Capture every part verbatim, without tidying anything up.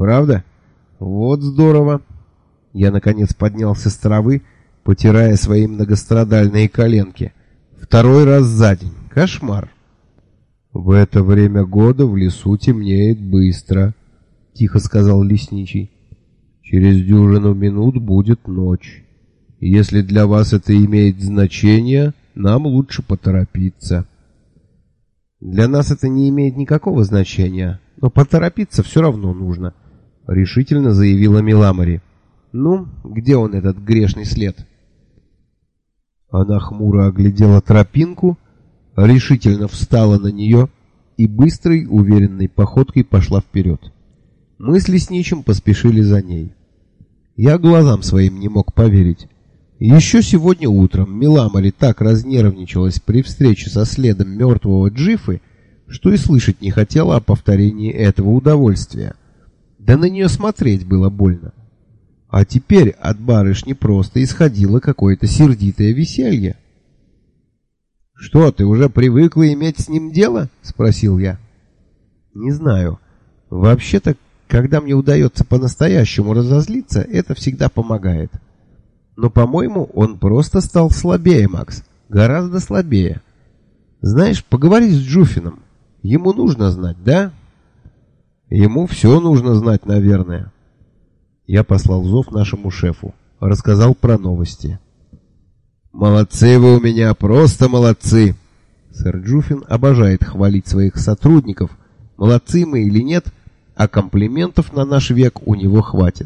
Правда? Вот здорово. Я, наконец, поднялся с травы, потирая свои многострадальные коленки. Второй раз за день. Кошмар. В это время года в лесу темнеет быстро, тихо сказал лесничий. Через дюжину минут будет ночь. Если для вас это имеет значение, нам лучше поторопиться. Для нас это не имеет никакого значения, но поторопиться все равно нужно, решительно заявила Миламари. Ну, где он, этот грешный след? Она хмуро оглядела тропинку, решительно встала на нее и быстрой, уверенной походкой пошла вперед. Мы с лесничим поспешили за ней. Я глазам своим не мог поверить. Еще сегодня утром Миламари так разнервничалась при встрече со следом мертвого Джиффы, что и слышать не хотела о повторении этого удовольствия. Да на нее смотреть было больно. А теперь от барышни просто исходило какое-то сердитое веселье. «Что, ты уже привыкла иметь с ним дело?» — спросил я. «Не знаю. Вообще-то, когда мне удается по-настоящему разозлиться, это всегда помогает. Но, по-моему, он просто стал слабее, Макс. Гораздо слабее. Знаешь, поговори с Джуфином. Ему нужно знать, да?» «Ему все нужно знать, наверное». Я послал зов нашему шефу. Рассказал про новости. «Молодцы вы у меня, просто молодцы!» Сэр Джуфин обожает хвалить своих сотрудников. Молодцы мы или нет, а комплиментов на наш век у него хватит.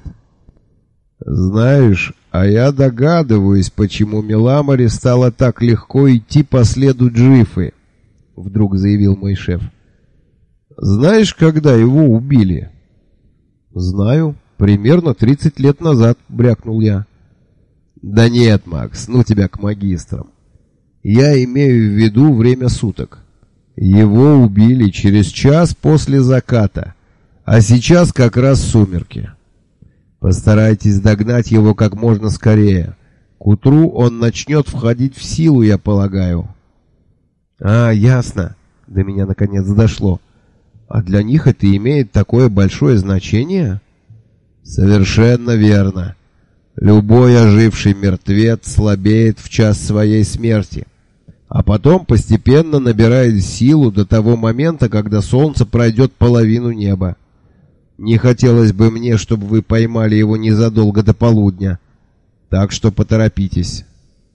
«Знаешь, а я догадываюсь, почему Миламари стало так легко идти по следу Джиффы», — вдруг заявил мой шеф. «Знаешь, когда его убили?» «Знаю, примерно тридцать лет назад», — брякнул я. «Да нет, Макс, ну тебя к магистрам. Я имею в виду время суток. Его убили через час после заката, а сейчас как раз сумерки. Постарайтесь догнать его как можно скорее. К утру он начнет входить в силу, я полагаю». «А, ясно». До меня наконец дошло. «А для них это имеет такое большое значение?» «Совершенно верно. Любой оживший мертвец слабеет в час своей смерти, а потом постепенно набирает силу до того момента, когда солнце пройдет половину неба. Не хотелось бы мне, чтобы вы поймали его незадолго до полудня, так что поторопитесь».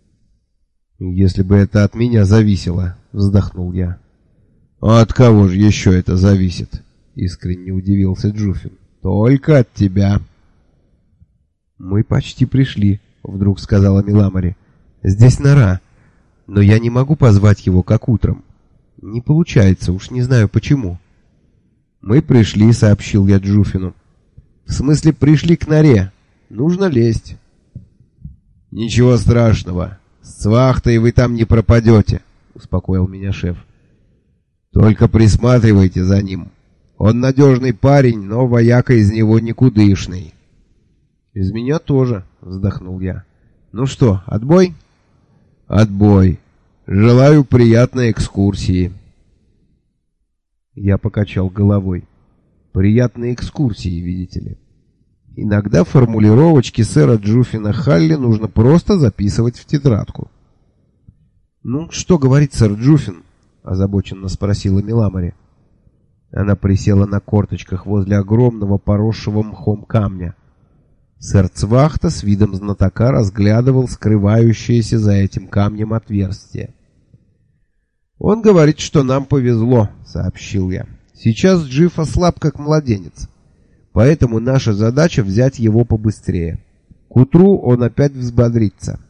«Если бы это от меня зависело», — вздохнул я. «А от кого же еще это зависит?» — искренне удивился Джуфин. «Только от тебя». «Мы почти пришли», — вдруг сказала Миламари. «Здесь нора, но я не могу позвать его, как утром. Не получается, уж не знаю почему». «Мы пришли», — сообщил я Джуфину. «В смысле, пришли к норе. Нужно лезть». «Ничего страшного. С вахтой вы там не пропадете», — успокоил меня шеф. «Только присматривайте за ним. Он надежный парень, но вояка из него никудышный». «Из меня тоже», — вздохнул я. «Ну что, отбой?» «Отбой. Желаю приятной экскурсии». Я покачал головой. «Приятные экскурсии, видите ли. Иногда формулировочки сэра Джуфина Халли нужно просто записывать в тетрадку». «Ну, что говорит сэр Джуфин?» — озабоченно спросила Миламари. Она присела на корточках возле огромного поросшего мхом камня. Сэр Цвахта с видом знатока разглядывал скрывающееся за этим камнем отверстие. «Он говорит, что нам повезло», — сообщил я. «Сейчас Джиффа слаб, как младенец, поэтому наша задача взять его побыстрее. К утру он опять взбодрится».